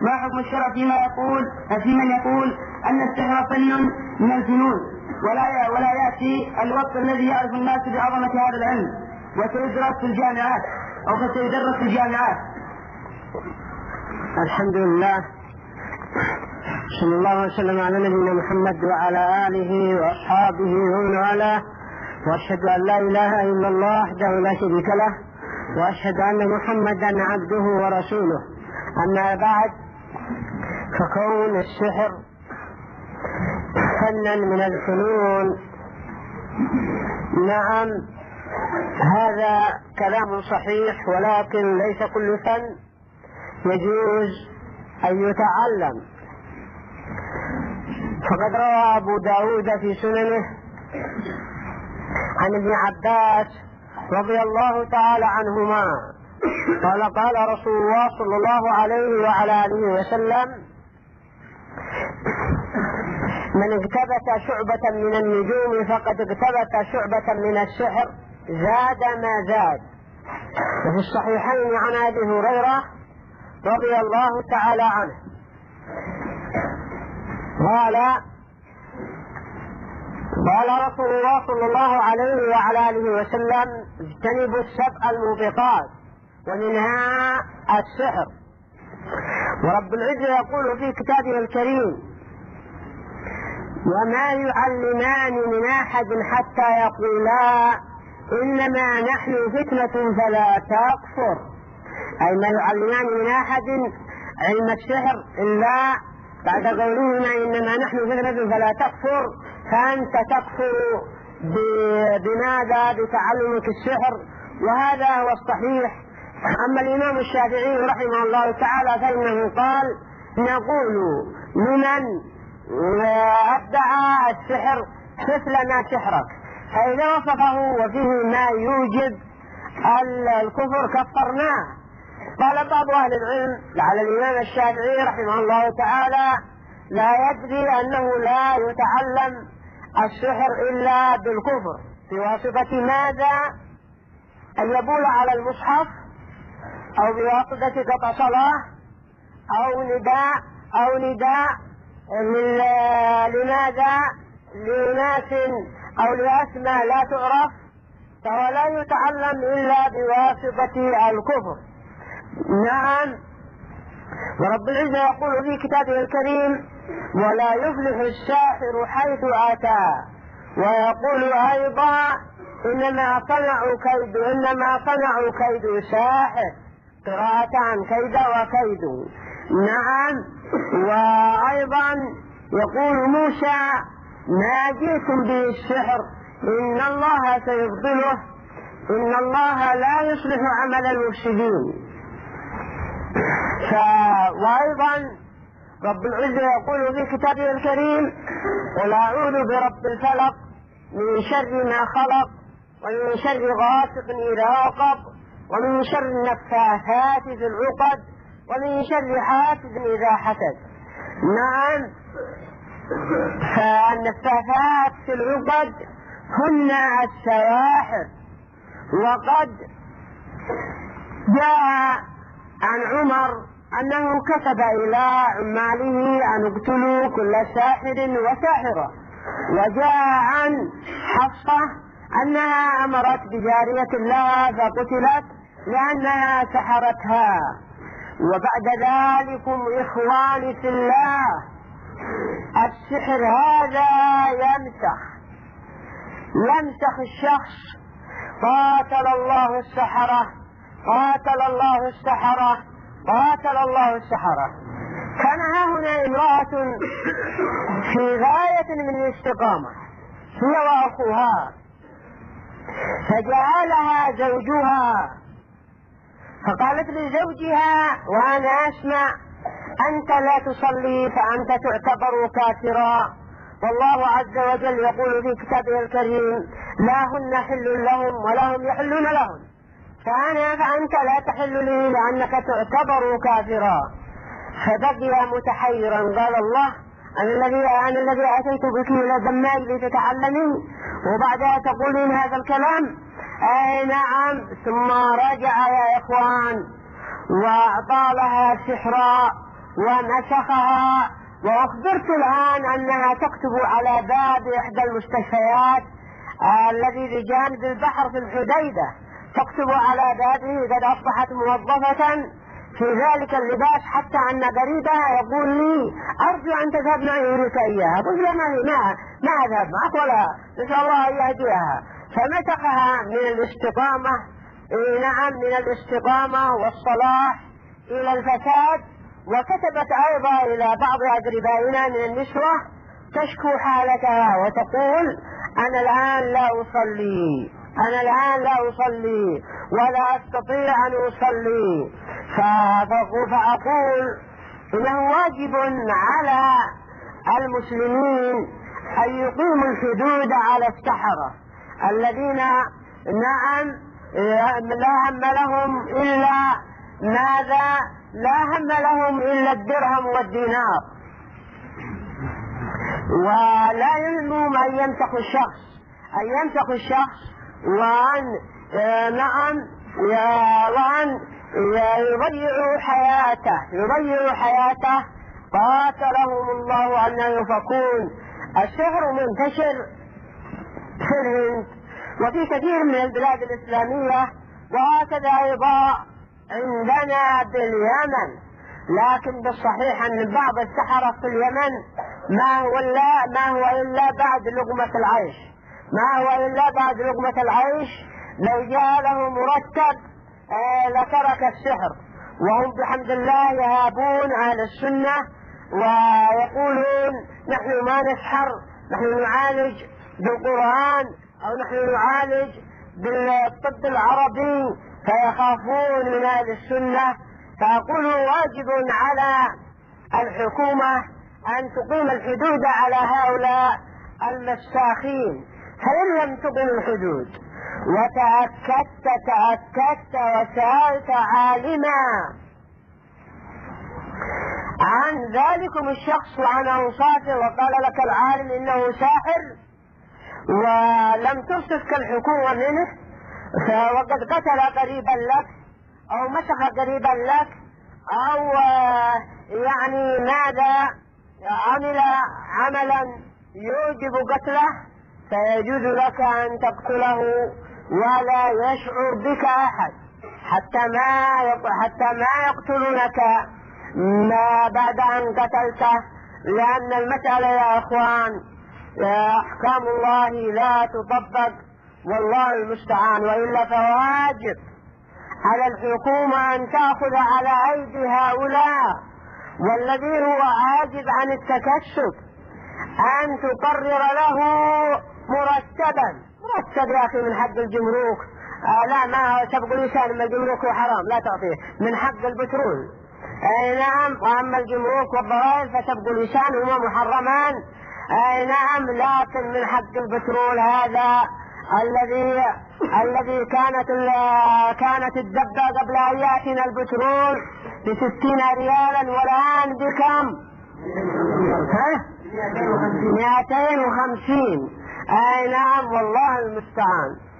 ما حكم الشرع في من يقول أن السحر فن من الفنون ولا يأتي الوقت الذي يعرف الناس بعظمة هذا العلم وسيدرس في الجامعات أو سيدرس في الجامعات؟ الحمد لله، صلى الله وسلم على نبينا محمد وعلى آله وأصحابه ومن والاه، وأشهد أن لا إله إلا الله وحده لا شريك له، وأشهد أن محمدا عبده ورسوله. أما بعد، فكون السحر فنا من الفنون، نعم هذا كلام صحيح، ولكن ليس كل فن يجوز أن يتعلم. فقد روى أبو داود في سننه عن ابن عباس رضي الله تعالى عنهما قال قال رسول الله صلى الله عليه وعلى آله وسلم: من اقتبس شعبة من النجوم فقد اقتبس شعبة من السحر زاد ما زاد. وفي الصحيحين عن أبي هريرة رضي الله تعالى عنه قال رسول الله صلى الله عليه وعلى آله وسلم: اجتنبوا السبع الموبقات ومنها السحر. ورب العزة يقول في كتابه الكريم: وما يعلمان من أحد حتى يقولا إنما نحن فتنة فلا تكفر. أي ما يعلمان من أحد علم السحر إلا بعد قولهما إنما نحن فتنة فلا تكفر، فأنت تكفر بماذا؟ بتعلمك السحر، وهذا هو الصحيح. أما الإمام الشافعي رحمه الله تعالى فإنه قال: نقول لمن أبدع السحر مثل سحرك، فإذا وصفه وفيه ما يوجب الكفر كفرناه. قال بعض أهل العلم لعل الإمام الشافعي رحمه الله تعالى لا يدري أنه لا يتعلم السحر إلا بالكفر بواسطة ماذا؟ أن يبول على المصحف، أو بواسطة قطع صلاة، أو نداء لماذا؟ لناس أو لأسماء لا تعرف، فهو لا يتعلم إلا بواسطة الكفر. نعم. ورب العزة يقول في كتابه الكريم: ولا يفلح الساحر حيث أتى. ويقول أيضا: إنما صنعوا كيد ساحر، قراءتان كيد وكيد. نعم. وأيضا يقول موسى: ما جئتم به السحر إن الله سيبطله، إن الله لا يصلح عمل المفسدين. وأيضا رب العزة يقول في كتابه الكريم: قل أعوذ برب الفلق من شر ما خلق ومن شر غاسق إذا وقب ومن شر النفاثات في العقد ومن شر حاسد إذا حسد. نعم. فالنفاثات في العقد هن السواحر. وقد جاء عن عمر أنه كتب إلى عماله أن اقتلوا كل ساحر وساحرة. وجاء عن حفصة أنها أمرت بجارية لها فقتلت لأنها سحرتها. وبعد ذلكم إخواني في الله، السحر هذا يمسخ الشخص. قاتل الله السحرة، قاتل الله السحرة، قاتل الله السحرة. كان هنا امرأة في غاية من الاستقامة هي وأخوها، فجعلها زوجها، فقالت لزوجها وأنا أسمع: أنت لا تصلي فأنت تعتبر كافرا، والله عز وجل يقول في كتابه الكريم: لا هن حل لهم ولا هم يحلون لهم، فأنت لا تحل لي لأنك تعتبر كافرا. فبقي متحيرا، قال الله: أنا الذي أتيت بك إلى الدماء لتتعلمين وبعدها تقولين هذا الكلام؟ أي نعم. ثم رجع يا إخوان وأعطى لها سحرا ونسخها. وأخبرت الآن أنها تكتب على باب إحدى المستشفيات الذي بجانب البحر في الحديدة، تكتب على بابه قد أصبحت موظفة في ذلك اللباس، حتى أن قريبها يقول لي أرجو أن تذهب معي أريك إياها. قلت له ما أذهب معك ولا نسأل الله أن يهديها. فمسخها من الاستقامة، نعم، من الاستقامة والصلاح إلى الفساد. وكتبت أيضا إلى بعض أقربائنا من النسوة تشكو حالتها وتقول أنا الآن لا أصلي ولا أستطيع أن أصلي. فأقول إنه واجب على المسلمين أن يقيموا الحدود على السحرة الذين نعم لا هم لهم إلا ماذا؟ لا هم لهم إلا الدرهم والدينار، ولا يلزمهم أن يمسخوا الشخص وأن نعم وأن يضيعوا حياته. قاتلهم الله أن يفكون. السحر منتشر في الهند وفي كثير من البلاد الإسلامية، وهكذا أيضا عندنا باليمن. لكن بالصحيح أن بعض السحرة في اليمن ما هو إلا بعد لقمة العيش. لو جاء له مرتب لترك السحر. وهم بحمد الله يهابون أهل السنة ويقولون نحن ما نسحر، نحن نعالج بالقرآن أو نحن نعالج بالطب العربي، فيخافون من أهل السنة. فأقول واجب على الحكومة أن تقيم الحدود على هؤلاء المساخين. فإن لم تقم الحدود وتأكدت وسألت عالما عن ذلكم الشخص وعن أوصافه وقال لك العالم إنه ساحر، ولم تصفك الحكومة منه وقد قتل قريبا لك أو مسخ قريبا لك أو يعني ماذا عمل عملا يوجب قتله، فيجوز لك أن تقتله ولا يشعر بك أحد حتى ما يقتلونك ما بعد أن قتلته. لأن المسألة يا أخوان أحكام الله لا تطبق والله المستعان. وإلا فواجب على الحكومة أن تأخذ على أيدي هؤلاء، والذي هو عاجز عن التكسب أن تقرر له مرتب يا أخي من حق الجمرك. لا، ما سبق لسان من الجمرك حرام لا تعطيه، من حق البترول نعم. وأما الجمرك والضرائب فسبق لسان هما محرمان نعم. لكن من حق البترول هذا الذي كانت الدبة قبل أن يأتينا البترول ب60 ريالا، والآن بكم؟ 250. نعم والله المستعان.